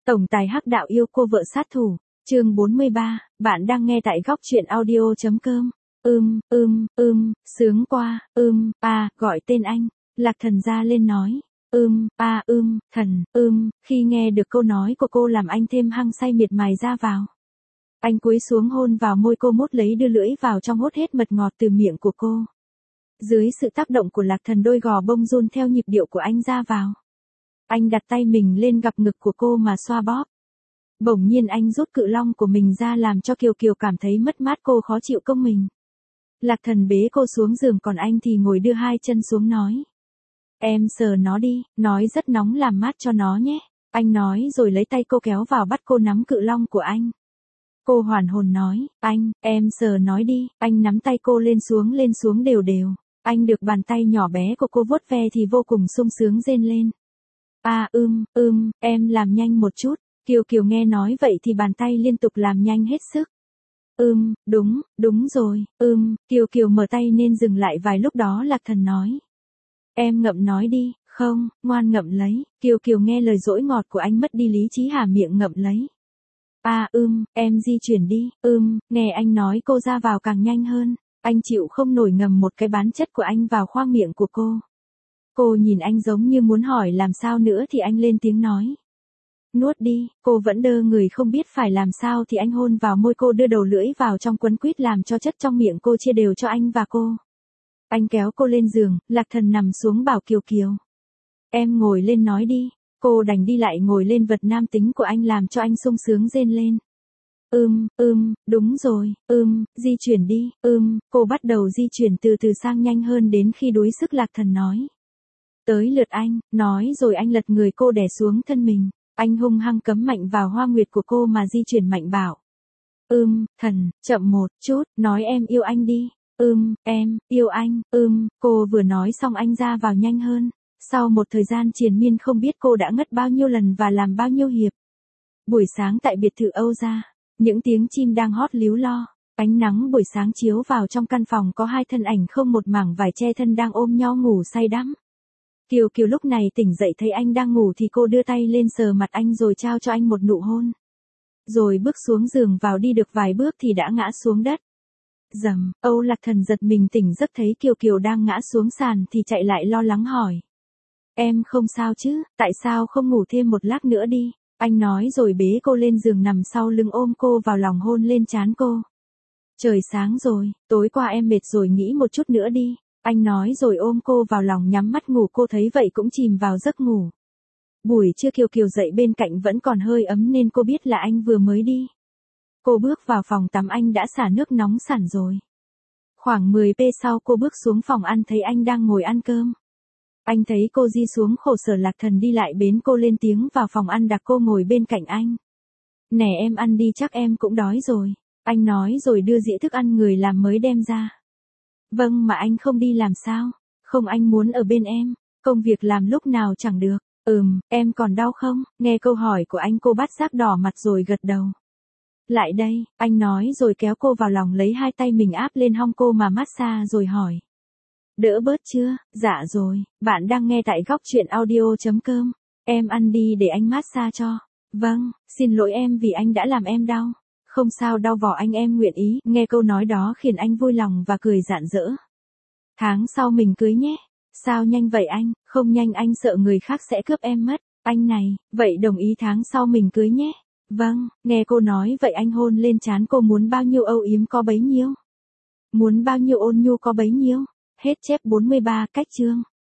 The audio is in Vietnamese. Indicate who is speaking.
Speaker 1: Tổng tài hắc đạo yêu cô vợ sát thủ, chương 43, bạn đang nghe tại góc truyện audio.com. Sướng qua, gọi tên anh, Lạc Thần ra lên nói. Thần, khi nghe được câu nói của cô làm anh thêm hăng say miệt mài ra vào. Anh cúi xuống hôn vào môi cô, mút lấy đưa lưỡi vào trong hút hết mật ngọt từ miệng của cô. Dưới sự tác động của Lạc Thần, đôi gò bông run theo nhịp điệu của anh ra vào. Anh đặt tay mình lên gặp ngực của cô mà xoa bóp. Bỗng nhiên anh rút cự long của mình ra làm cho Kiều Kiều cảm thấy mất mát, cô khó chịu công mình. Lạc Thần bế cô xuống giường, còn anh thì ngồi đưa hai chân xuống nói. Em sờ nó đi, nói rất nóng, làm mát cho nó nhé. Anh nói rồi lấy tay cô kéo vào, bắt cô nắm cự long của anh. Cô hoàn hồn nói, em sờ nói đi. Anh nắm tay cô lên xuống đều đều. Anh được bàn tay nhỏ bé của cô vuốt ve thì vô cùng sung sướng rên lên. Em làm nhanh một chút. Kiều Kiều nghe nói vậy thì bàn tay liên tục làm nhanh hết sức. Đúng rồi, Kiều Kiều mở tay nên dừng lại vài lúc đó Lạc Thần nói. Em ngậm nói đi, không, ngoan ngậm lấy. Kiều Kiều nghe lời dỗi ngọt của anh mất đi lý trí, há miệng ngậm lấy. Em di chuyển đi, nghe anh nói cô ra vào càng nhanh hơn. Anh chịu không nổi ngầm một cái bán chất của anh vào khoang miệng của cô. Cô nhìn anh giống như muốn hỏi làm sao nữa thì anh lên tiếng nói. Nuốt đi, cô vẫn đơ người không biết phải làm sao thì anh hôn vào môi cô, đưa đầu lưỡi vào trong quấn quýt làm cho chất trong miệng cô chia đều cho anh và cô. Anh kéo cô lên giường, Lạc Thần nằm xuống bảo Kiều Kiều. Em ngồi lên nói đi. Cô đành đi lại ngồi lên vật nam tính của anh làm cho anh sung sướng rên lên. Đúng rồi, di chuyển đi, cô bắt đầu di chuyển từ từ sang nhanh hơn đến khi đuối sức. Lạc Thần nói. Tới lượt anh, nói rồi anh lật người cô đè xuống thân mình. Anh hung hăng cấm mạnh vào hoa nguyệt của cô mà di chuyển mạnh bảo. Thần, chậm một chút, nói em yêu anh đi. Em, yêu anh, cô vừa nói xong anh ra vào nhanh hơn. Sau một thời gian triền miên không biết cô đã ngất bao nhiêu lần và làm bao nhiêu hiệp. Buổi sáng tại biệt thự Âu Gia, những tiếng chim đang hót líu lo. Ánh nắng buổi sáng chiếu vào trong căn phòng, có hai thân ảnh không một mảng vải che thân đang ôm nhau ngủ say đắm. Kiều Kiều lúc này tỉnh dậy thấy anh đang ngủ thì cô đưa tay lên sờ mặt anh rồi trao cho anh một nụ hôn. Rồi bước xuống giường vào, đi được vài bước thì đã ngã xuống đất. Dầm, Âu Lạc Thần giật mình tỉnh giấc thấy Kiều Kiều đang ngã xuống sàn thì chạy lại lo lắng hỏi. Em không sao chứ, tại sao không ngủ thêm một lát nữa đi? Anh nói rồi bế cô lên giường, nằm sau lưng ôm cô vào lòng, hôn lên trán cô. Trời sáng rồi, tối qua em mệt rồi, nghỉ một chút nữa đi. Anh nói rồi ôm cô vào lòng nhắm mắt ngủ, cô thấy vậy cũng chìm vào giấc ngủ. Buổi trưa Kiều Kiều dậy bên cạnh vẫn còn hơi ấm nên cô biết là anh vừa mới đi. Cô bước vào phòng tắm, anh đã xả nước nóng sẵn rồi. Khoảng 10 phút sau cô bước xuống phòng ăn thấy anh đang ngồi ăn cơm. Anh thấy cô di xuống khổ sở. Lạc Thần đi lại bế cô lên tiếng vào phòng ăn, đặt cô ngồi bên cạnh anh. Nè em ăn đi, chắc em cũng đói rồi. Anh nói rồi đưa dĩa thức ăn người làm mới đem ra. Vâng, mà anh không đi làm sao? Không, anh muốn ở bên em. Công việc làm lúc nào chẳng được. Em còn đau không? Nghe câu hỏi của anh cô bắt giác đỏ mặt rồi gật đầu. Lại đây, anh nói rồi kéo cô vào lòng, lấy hai tay mình áp lên hông cô mà massage rồi hỏi. Đỡ bớt chưa? Dạ rồi, bạn đang nghe tại góc truyện audio.com. Em ăn đi để anh massage cho. Vâng, xin lỗi em vì anh đã làm em đau. Không sao đau vỏ anh, em nguyện ý. Nghe câu nói đó khiến anh vui lòng và cười rạng rỡ. Tháng sau mình cưới nhé. Sao nhanh vậy anh? Không nhanh, anh sợ người khác sẽ cướp em mất. Anh này, vậy đồng ý tháng sau mình cưới nhé. Vâng, nghe cô nói vậy anh hôn lên trán cô, muốn bao nhiêu âu yếm có bấy nhiêu. Muốn bao nhiêu ôn nhu có bấy nhiêu. Hết chép 43 cách chương.